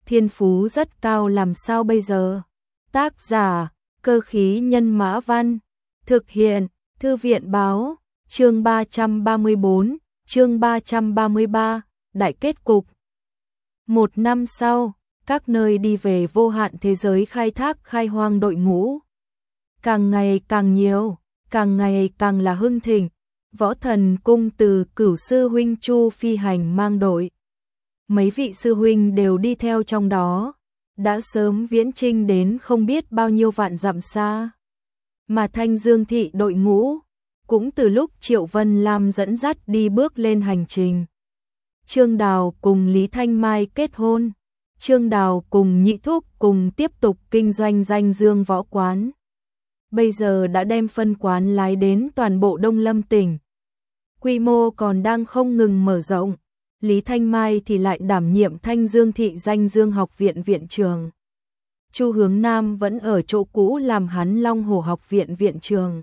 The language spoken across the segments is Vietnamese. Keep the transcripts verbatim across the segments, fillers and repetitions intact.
thiên phú rất cao làm sao bây giờ? Tác giả, Cơ khí nhân mã văn, thực hiện, Thư viện báo, chương ba trăm ba mươi bốn, chương ba trăm ba mươi ba, đại kết cục. Một năm sau, các nơi đi về vô hạn thế giới khai thác khai hoang đội ngũ. Càng ngày càng nhiều, càng ngày càng là hưng thịnh, Võ Thần Cung từ Cửu sư huynh Chu Phi Hành mang đội. Mấy vị sư huynh đều đi theo trong đó, đã sớm viễn chinh đến không biết bao nhiêu vạn dặm xa. Mà Thanh Dương thị đội ngũ, cũng từ lúc Triệu Vân Lam dẫn dắt đi bước lên hành trình. Trương Đào cùng Lý Thanh Mai kết hôn, Trương Đào cùng Nhị Thúc cùng tiếp tục kinh doanh danh dương võ quán. Bây giờ đã đem phân quán lái đến toàn bộ Đông Lâm tỉnh. Quy mô còn đang không ngừng mở rộng. Lý Thanh Mai thì lại đảm nhiệm Thanh Dương thị danh dương học viện viện trường. Chu Hướng Nam vẫn ở chỗ cũ làm hắn Long Hổ học viện viện trường.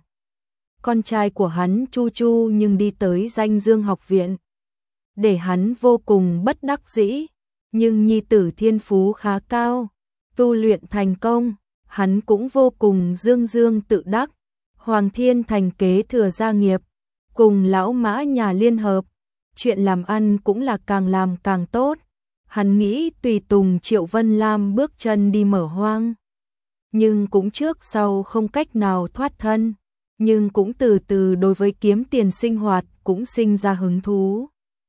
Con trai của hắn Chu Chu nhưng đi tới danh dương học viện. Để hắn vô cùng bất đắc dĩ, nhưng nhi tử thiên phú khá cao, tu luyện thành công, hắn cũng vô cùng dương dương tự đắc. Hoàng Thiên Thành kế thừa gia nghiệp, cùng lão Mã nhà liên hợp, chuyện làm ăn cũng là càng làm càng tốt. Hắn nghĩ tùy tùng Triệu Vân Lam bước chân đi mở hoang, nhưng cũng trước sau không cách nào thoát thân, nhưng cũng từ từ đối với kiếm tiền sinh hoạt cũng sinh ra hứng thú.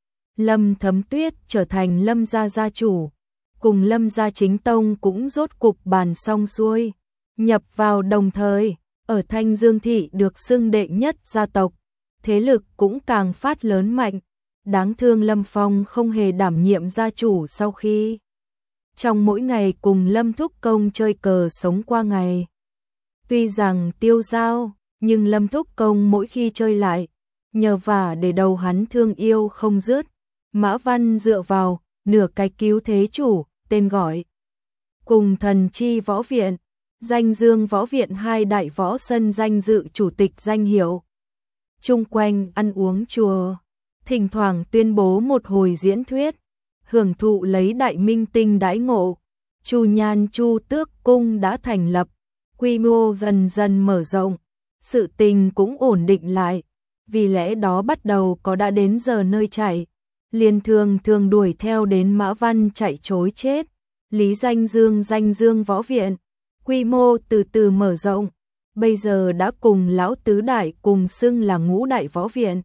Lâm Thấm Tuyết trở thành Lâm gia gia chủ, cùng Lâm gia chính tông cũng rốt cục bàn xong xuôi, nhập vào đồng thời, ở Thanh Dương thị được xưng đệ nhất gia tộc, thế lực cũng càng phát lớn mạnh. Đáng thương Lâm Phong không hề đảm nhiệm gia chủ sau khi trong mỗi ngày cùng Lâm Thúc Công chơi cờ sống qua ngày. Tuy rằng tiêu dao, nhưng Lâm Thúc Công mỗi khi chơi lại, nhờ vả để đầu hắn thương yêu không dứt. Mã Văn dựa vào nửa cái cứu thế chủ, tên gọi cùng Thần Chi Võ Viện, Danh Dương Võ Viện hai đại võ sân danh dự chủ tịch danh hiệu. Chung quanh ăn uống chùa, thỉnh thoảng tuyên bố một hồi diễn thuyết, hưởng thụ lấy đại minh tinh đãi ngộ. Chu Nhan Chu Tước Cung đã thành lập, quy mô dần dần mở rộng, sự tình cũng ổn định lại, vì lẽ đó bắt đầu có đã đến giờ nơi chạy, liền thường thường đuổi theo đến Mã Văn chạy trối chết. Lý Danh Dương Danh Dương Võ Viện, quy mô từ từ mở rộng, bây giờ đã cùng lão tứ đại cùng xưng là ngũ đại võ viện.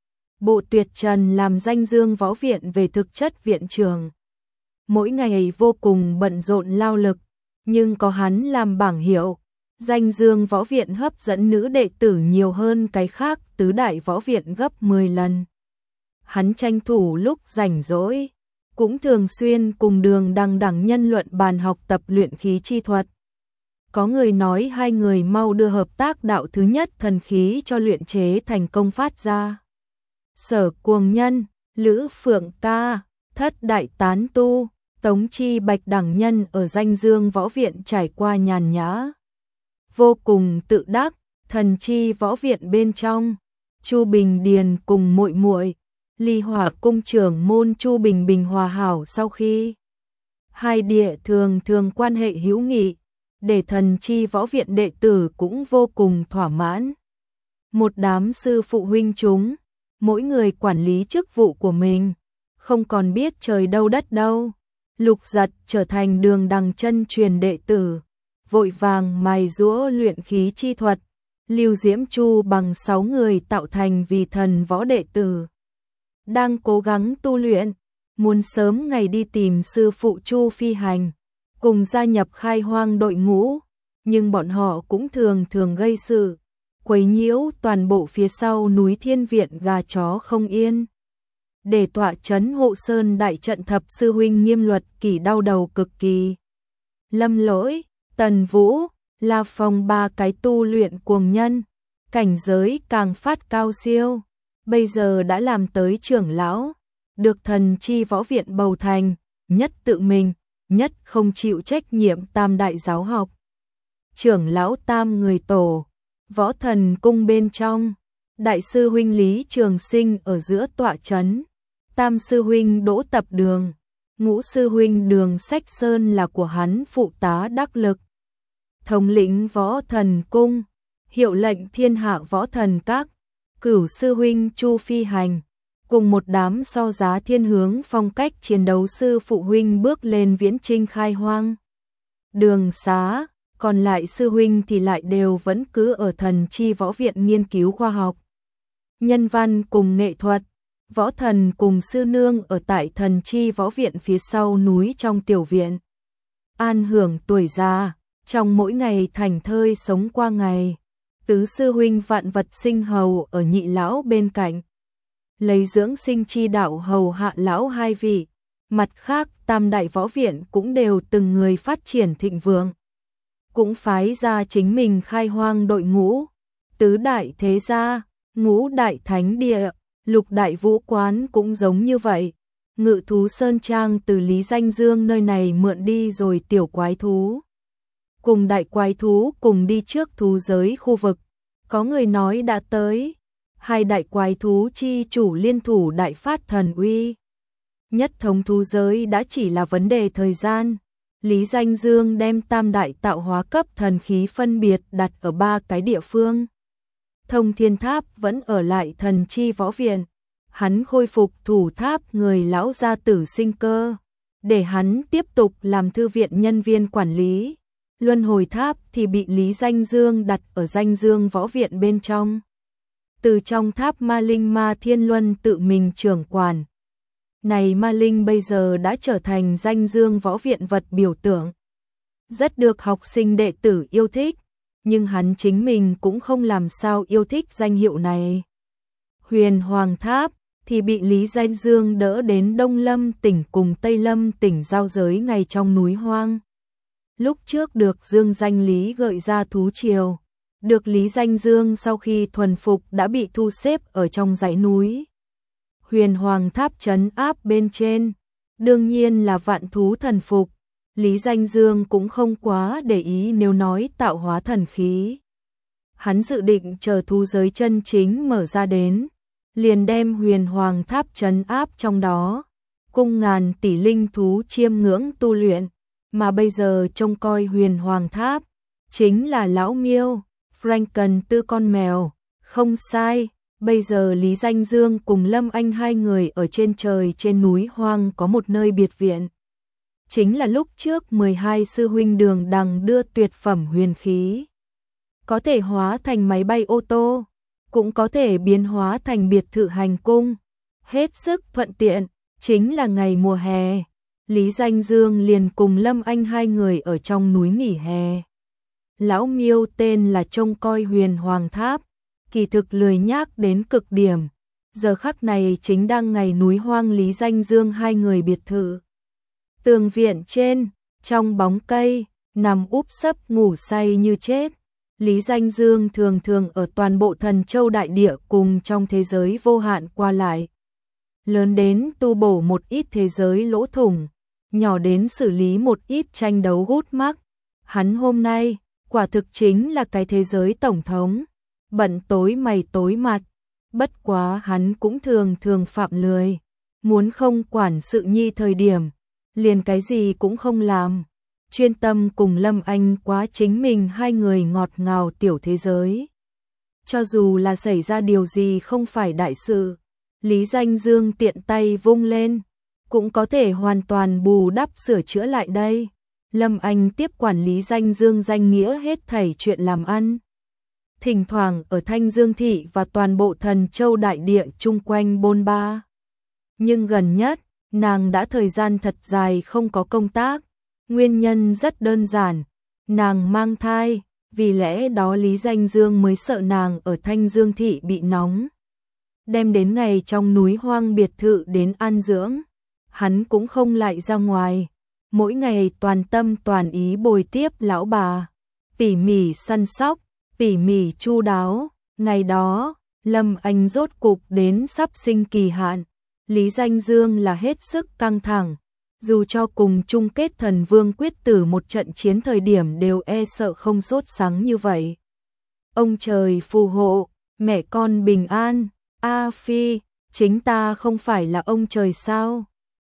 Bộ Tuyệt Trần làm Danh Dương Võ Viện về thực chất viện trường. Mỗi ngày vô cùng bận rộn lao lực, nhưng có hắn làm bảng hiệu, Danh Dương Võ Viện hấp dẫn nữ đệ tử nhiều hơn cái khác tứ đại võ viện gấp mười lần. Hắn tranh thủ lúc rảnh rỗi, cũng thường xuyên cùng Đường Đằng Đằng nhân luận bàn học tập luyện khí chi thuật. Có người nói hai người mau đưa hợp tác đạo thứ nhất thần khí cho luyện chế thành công phát ra. Sở Cuồng Nhân, Lữ Phượng Ca, Thất Đại Tán Tu, Tống Chi Bạch đẳng nhân ở Danh Dương Võ Viện trải qua nhàn nhã, vô cùng tự đắc. Thần Chi Võ Viện bên trong, Chu Bình Điền cùng muội muội Ly Hỏa cung trưởng môn Chu Bình Bình hòa hảo sau khi hai địa thường thường quan hệ hữu nghị, để Thần Chi Võ Viện đệ tử cũng vô cùng thỏa mãn. Một đám sư phụ huynh chúng, mỗi người quản lý chức vụ của mình, không còn biết trời đâu đất đâu. Lục Giật trở thành Đường Đằng chân truyền đệ tử, vội vàng mài giũa luyện khí chi thuật. Lưu Diễm Chu bằng sáu người tạo thành vì thần võ đệ tử, đang cố gắng tu luyện, muốn sớm ngày đi tìm sư phụ Chu Phi Hành, cùng gia nhập khai hoang đội ngũ, nhưng bọn họ cũng thường thường gây sự, quấy nhiễu toàn bộ phía sau núi Thiên Viện gà chó không yên. Để tọa trấn hộ sơn đại trận thập sư huynh Nghiêm Luật Kỷ đau đầu cực kỳ. Lâm Lỗi, Tần Vũ, La Phong ba cái tu luyện cuồng nhân, cảnh giới càng phát cao siêu, bây giờ đã làm tới trưởng lão, được Thần Chi Võ Viện bầu thành, nhất tự mình, nhất không chịu trách nhiệm tam đại giáo học. Trưởng lão tam người tổ, Võ Thần Cung bên trong, đại sư huynh Lý Trường Sinh ở giữa tọa trấn, tam sư huynh Đỗ Tập Đường, Ngũ sư huynh Đường Sách Sơn là của hắn phụ tá đắc lực. Thống lĩnh Võ Thần Cung, hiệu lệnh thiên hạ võ thần các, Cửu sư huynh Chu Phi Hành, cùng một đám so giá thiên hướng phong cách chiến đấu sư phụ huynh bước lên viễn chinh khai hoang. Đường xá, còn lại sư huynh thì lại đều vẫn cứ ở Thần Chi Võ Viện nghiên cứu khoa học, nhân văn cùng nghệ thuật. Võ thần cùng sư nương ở tại Thần Chi Võ Viện phía sau núi trong tiểu viện. An hưởng tuổi già, trong mỗi ngày thảnh thơi sống qua ngày. Tứ sư huynh Vạn Vật Sinh hầu ở nhị lão bên cạnh, lấy dưỡng sinh chi đạo hầu hạ lão hai vị. Mặt khác, tam đại võ viện cũng đều từng người phát triển thịnh vượng, cũng phái ra chính mình khai hoang đội ngũ. Tứ đại thế gia, ngũ đại thánh địa, lục đại vũ quán cũng giống như vậy. Ngự thú Sơn Trang từ Lý Danh Dương nơi này mượn đi rồi tiểu quái thú cùng đại quái thú cùng đi trước thú giới khu vực. Có người nói đã tới, hai đại quái thú chi chủ liên thủ đại phát thần uy. Nhất thống thú giới đã chỉ là vấn đề thời gian. Lý Danh Dương đem tam đại tạo hóa cấp thần khí phân biệt đặt ở ba cái địa phương. Thông Thiên Tháp vẫn ở lại Thần Chi Võ Viện. Hắn khôi phục thủ tháp người lão gia tử sinh cơ, để hắn tiếp tục làm thư viện nhân viên quản lý. Luân Hồi Tháp thì bị Lý Danh Dương đặt ở Danh Dương Võ Viện bên trong. Từ trong tháp Ma Linh Ma Thiên Luân tự mình trưởng quản. Này Ma Linh bây giờ đã trở thành Danh Dương Võ Viện vật biểu tượng, rất được học sinh đệ tử yêu thích, nhưng hắn chính mình cũng không làm sao yêu thích danh hiệu này. Huyền Hoàng Tháp thì bị Lý Danh Dương đỡ đến Đông Lâm tỉnh cùng Tây Lâm tỉnh giao giới ngay trong núi hoang. Lúc trước được Dương Danh Lý gợi ra thú triều, được Lý Danh Dương sau khi thuần phục đã bị thu xếp ở trong dãy núi. Huyền Hoàng Tháp trấn áp bên trên, đương nhiên là vạn thú thần phục. Lý Danh Dương cũng không quá để ý nếu nói tạo hóa thần khí. Hắn dự định chờ thú giới chân chính mở ra đến, liền đem Huyền Hoàng Tháp trấn áp trong đó, cung ngàn tỷ linh thú chiêm ngưỡng tu luyện. Mà bây giờ trông coi Huyền Hoàng Tháp chính là lão Miêu, Franken tư con mèo. Không sai, bây giờ Lý Danh Dương cùng Lâm Anh hai người ở trên trời trên núi hoang có một nơi biệt viện. Chính là lúc trước mười hai sư huynh Đường Đằng đưa tuyệt phẩm huyền khí, có thể hóa thành máy bay ô tô, cũng có thể biến hóa thành biệt thự hành cung, hết sức thuận tiện. Chính là ngày mùa hè, Lý Danh Dương liền cùng Lâm Anh hai người ở trong núi nghỉ hè. Lão Miêu tên là trông coi Huyền Hoàng Tháp, kỳ thực lười nhác đến cực điểm. Giờ khắc này chính đang ngày núi hoang Lý Danh Dương hai người biệt thự. Tường viện trên, trong bóng cây, nằm úp sấp ngủ say như chết. Lý Danh Dương thường thường ở toàn bộ Thần Châu đại địa cùng trong thế giới vô hạn qua lại. Lớn đến tu bổ một ít thế giới lỗ thủng, nhỏ đến xử lý một ít tranh đấu gút mắc. Hắn hôm nay, quả thực chính là cái thế giới tổng thống, bận tối mày tối mặt. Bất quá hắn cũng thường thường phạm lười, muốn không quản sự nhi thời điểm, liền cái gì cũng không làm, chuyên tâm cùng Lâm Anh quá chính mình hai người ngọt ngào tiểu thế giới. Cho dù là xảy ra điều gì không phải đại sự, Lý Danh Dương tiện tay vung lên, cũng có thể hoàn toàn bù đắp sửa chữa lại đây. Lâm Anh tiếp quản Lý Danh Dương danh nghĩa hết thảy chuyện làm ăn. Thỉnh thoảng ở Thanh Dương Thị và toàn bộ Thần Châu đại địa chung quanh bôn ba. Nhưng gần nhất, nàng đã thời gian thật dài không có công tác. Nguyên nhân rất đơn giản, nàng mang thai, vì lẽ đó Lý Danh Dương mới sợ nàng ở Thanh Dương Thị bị nóng. Đem đến ngày trong núi hoang biệt thự đến an dưỡng, hắn cũng không lại ra ngoài. Mỗi ngày toàn tâm toàn ý bồi tiếp lão bà, tỉ mỉ săn sóc, tỉ mỉ chu đáo. Ngày đó, Lâm Anh rốt cục đến sắp sinh kỳ hạn. Lý Danh Dương là hết sức căng thẳng, dù cho cùng chung kết Thần Vương quyết tử một trận chiến thời điểm đều e sợ không sốt sắng như vậy. Ông trời phù hộ, mẹ con bình an. A Phi, chính ta không phải là ông trời sao?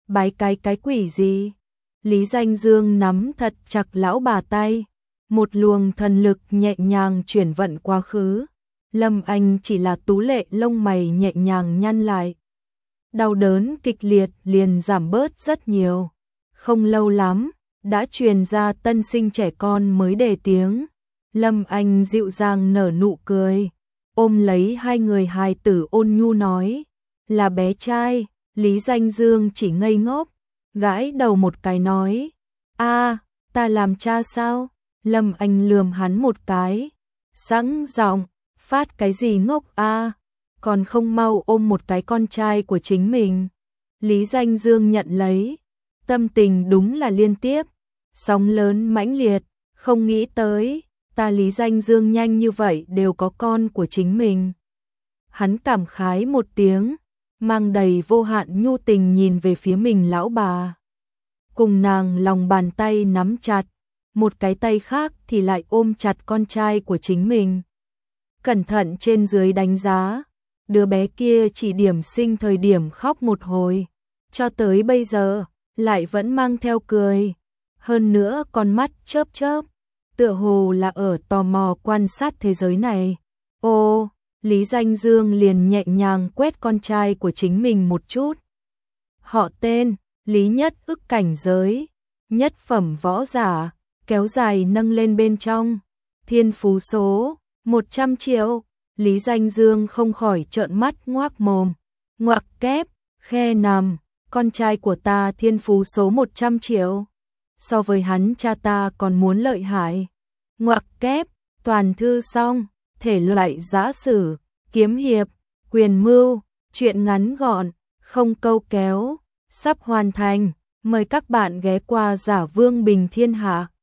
Bái cái cái quỷ gì? Lý Danh Dương nắm thật chặt lão bà tay, một luồng thần lực nhẹ nhàng chuyển vận quá khứ. Lâm Anh chỉ là tú lệ lông mày nhẹ nhàng nhăn lại. Đau đớn kịch liệt liền giảm bớt rất nhiều. Không lâu lắm, đã truyền ra tân sinh trẻ con mới đề tiếng. Lâm Anh dịu dàng nở nụ cười, ôm lấy hai người hài tử ôn nhu nói, là bé trai. Lý Danh Dương chỉ ngây ngốc, gãi đầu một cái nói, a, ta làm cha sao? Lâm Anh lườm hắn một cái, sẵn giọng, phát cái gì ngốc a, còn không mau ôm một cái con trai của chính mình. Lý Danh Dương nhận lấy, tâm tình đúng là liên tiếp, sóng lớn mãnh liệt, không nghĩ tới, ta Lý Danh Dương nhanh như vậy đều có con của chính mình. Hắn cảm khái một tiếng, mang đầy vô hạn nhu tình nhìn về phía mình lão bà. Cùng nàng lòng bàn tay nắm chặt, một cái tay khác thì lại ôm chặt con trai của chính mình. Cẩn thận trên dưới đánh giá, đứa bé kia chỉ điểm sinh thời điểm khóc một hồi, cho tới bây giờ, lại vẫn mang theo cười. Hơn nữa con mắt chớp chớp, tựa hồ là ở tò mò quan sát thế giới này. Ô, Lý Danh Dương liền nhẹ nhàng quét con trai của chính mình một chút. Họ tên, Lý Nhất Ức, cảnh giới, nhất phẩm võ giả, kéo dài nâng lên bên trong. Thiên phú số, một trăm triệu. Lý Danh Dương không khỏi trợn mắt ngoác mồm. Ngoặc kép, khe nằm, con trai của ta thiên phú số một trăm triệu. So với hắn cha ta còn muốn lợi hại. Ngoặc kép, toàn thư xong, thể loại giã sử, kiếm hiệp, quyền mưu, truyện ngắn gọn, không câu kéo, sắp hoàn thành. Mời các bạn ghé qua Giả Vương Bình Thiên Hạ.